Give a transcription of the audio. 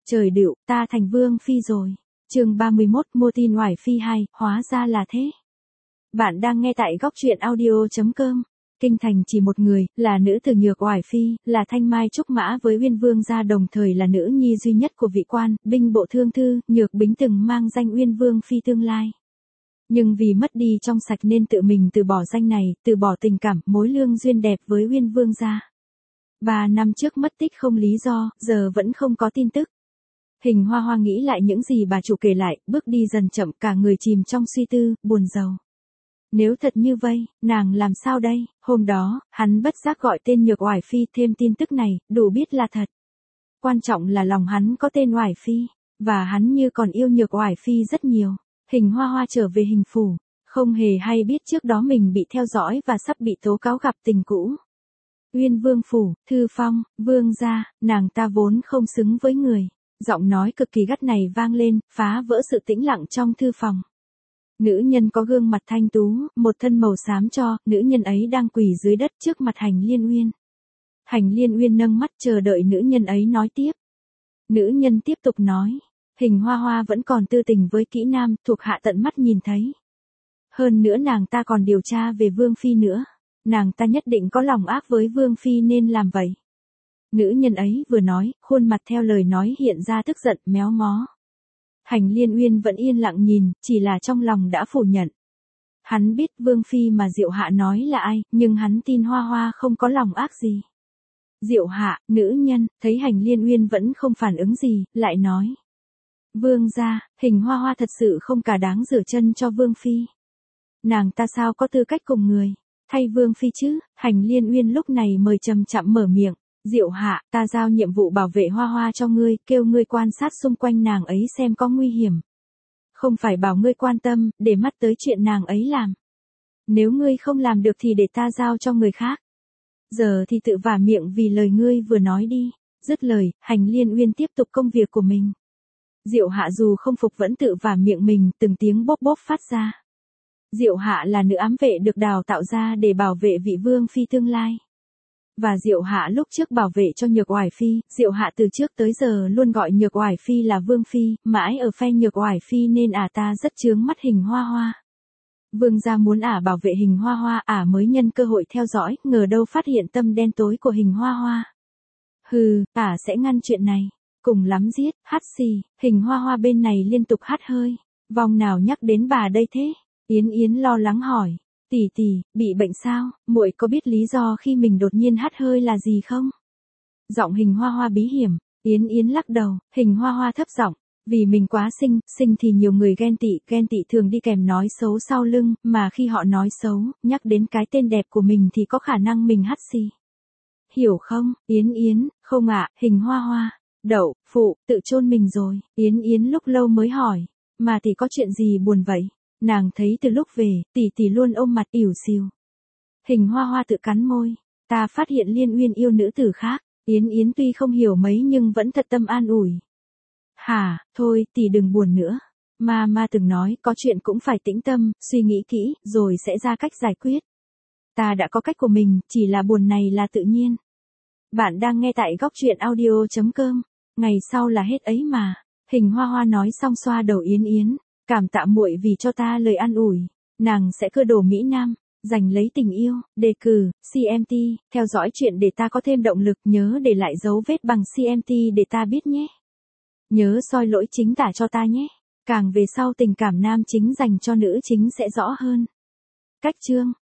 Trời đựu, ta thành vương phi rồi. Chương 31, mua tin oải phi hay, hóa ra là thế. Bạn đang nghe tại góc truyện audio.com. Kinh thành chỉ một người, là nữ tử Nhược Oải phi, là thanh mai trúc mã với Uyên Vương gia, đồng thời là nữ nhi duy nhất của vị quan binh bộ thương thư Nhược Bính từng mang danh Uyên Vương phi tương lai. Nhưng vì mất đi trong sạch nên tự mình từ bỏ danh này, từ bỏ tình cảm, mối lương duyên đẹp với Uyên Vương gia. 3 năm trước mất tích không lý do, giờ vẫn không có tin tức. Hình Hoa Hoa nghĩ lại những gì bà chủ kể lại, bước đi dần chậm, cả người chìm trong suy tư, buồn rầu. Nếu thật như vậy, nàng làm sao đây? Hôm đó, hắn bất giác gọi tên Nhược Oải phi, thêm tin tức này, đủ biết là thật. Quan trọng là lòng hắn có tên Oải phi, và hắn như còn yêu Nhược Oải phi rất nhiều. Hình Hoa Hoa trở về hình phủ, không hề hay biết trước đó mình bị theo dõi và sắp bị tố cáo gặp tình cũ. Uyên Vương phủ, thư phong, vương gia, nàng ta vốn không xứng với người. Giọng nói cực kỳ gắt này vang lên, phá vỡ sự tĩnh lặng trong thư phòng. Nữ nhân có gương mặt thanh tú, một thân màu xám cho, nữ nhân ấy đang quỳ dưới đất trước mặt Hành Liên Uyên. Hành Liên Uyên nâng mắt chờ đợi nữ nhân ấy nói tiếp. Nữ nhân tiếp tục nói, Hình Hoa Hoa vẫn còn tư tình với kỹ nam, thuộc hạ tận mắt nhìn thấy. Hơn nữa nàng ta còn điều tra về Vương phi nữa. Nàng ta nhất định có lòng ác với Vương phi nên làm vậy. Nữ nhân ấy vừa nói, khuôn mặt theo lời nói hiện ra tức giận, méo mó. Hành Liên Uyên vẫn yên lặng nhìn, chỉ là trong lòng đã phủ nhận. Hắn biết Vương phi mà Diệu Hạ nói là ai, nhưng hắn tin Hoa Hoa không có lòng ác gì. Diệu Hạ, nữ nhân, thấy Hành Liên Uyên vẫn không phản ứng gì, lại nói. Vương gia, Hình Hoa Hoa thật sự không cả đáng rửa chân cho Vương phi. Nàng ta sao có tư cách cùng người, thay Vương phi chứ? Hành Liên Uyên lúc này mới chậm chậm mở miệng. Diệu Hạ, ta giao nhiệm vụ bảo vệ Hoa Hoa cho ngươi, kêu ngươi quan sát xung quanh nàng ấy xem có nguy hiểm. Không phải bảo ngươi quan tâm, để mắt tới chuyện nàng ấy làm. Nếu ngươi không làm được thì để ta giao cho người khác. Giờ thì tự vả miệng vì lời ngươi vừa nói đi. Dứt lời, Hành Liên Uyên tiếp tục công việc của mình. Diệu Hạ dù không phục vẫn tự vả miệng mình, từng tiếng bốp bốp phát ra. Diệu Hạ là nữ ám vệ được đào tạo ra để bảo vệ vị Vương phi tương lai. Và Diệu Hạ lúc trước bảo vệ cho Nhược Oải phi, Diệu Hạ từ trước tới giờ luôn gọi Nhược Oải phi là Vương phi, mãi ở phe Nhược Oải phi nên ta rất chướng mắt Hình Hoa Hoa. Vương gia muốn bảo vệ Hình Hoa Hoa, mới nhân cơ hội theo dõi, ngờ đâu phát hiện tâm đen tối của Hình Hoa Hoa. Hừ, sẽ ngăn chuyện này, cùng lắm giết, hắt xì. Hình Hoa Hoa bên này liên tục hắt hơi. Vòng nào nhắc đến bà đây thế? Yến Yến lo lắng hỏi. Tỷ tỷ, bị bệnh sao? Muội có biết lý do khi mình đột nhiên hắt hơi là gì không? Giọng Hình Hoa Hoa bí hiểm. Yến Yến lắc đầu. Hình Hoa Hoa thấp giọng. Vì mình quá xinh thì nhiều người ghen tị thường đi kèm nói xấu sau lưng, mà khi họ nói xấu, nhắc đến cái tên đẹp của mình thì có khả năng mình hắt xì. Hiểu không? Yến Yến, không Hình Hoa Hoa. Đậu, phụ, tự chôn mình rồi. Yến Yến lúc lâu mới hỏi. Mà thì có chuyện gì buồn vậy? Nàng thấy từ lúc về, tỷ luôn ôm mặt ỉu xìu. Hình Hoa Hoa tự cắn môi. Ta phát hiện Liên Uyên yêu nữ tử khác. Yến Yến tuy không hiểu mấy nhưng vẫn thật tâm an ủi. Hả, thôi, tỷ đừng buồn nữa. Ma từng nói, có chuyện cũng phải tĩnh tâm, suy nghĩ kỹ, rồi sẽ ra cách giải quyết. Ta đã có cách của mình, chỉ là buồn này là tự nhiên. Bạn đang nghe tại góc truyện audio.com. Ngày sau là hết ấy mà. Hình Hoa Hoa nói xong xoa đầu Yến Yến. Cảm tạ muội vì cho ta lời an ủi. Nàng sẽ cưa đổ Mỹ Nam, giành lấy tình yêu, đề cử, CMT, theo dõi chuyện để ta có thêm động lực, nhớ để lại dấu vết bằng CMT để ta biết nhé. Nhớ soi lỗi chính tả cho ta nhé. Càng về sau tình cảm nam chính dành cho nữ chính sẽ rõ hơn. Cách chương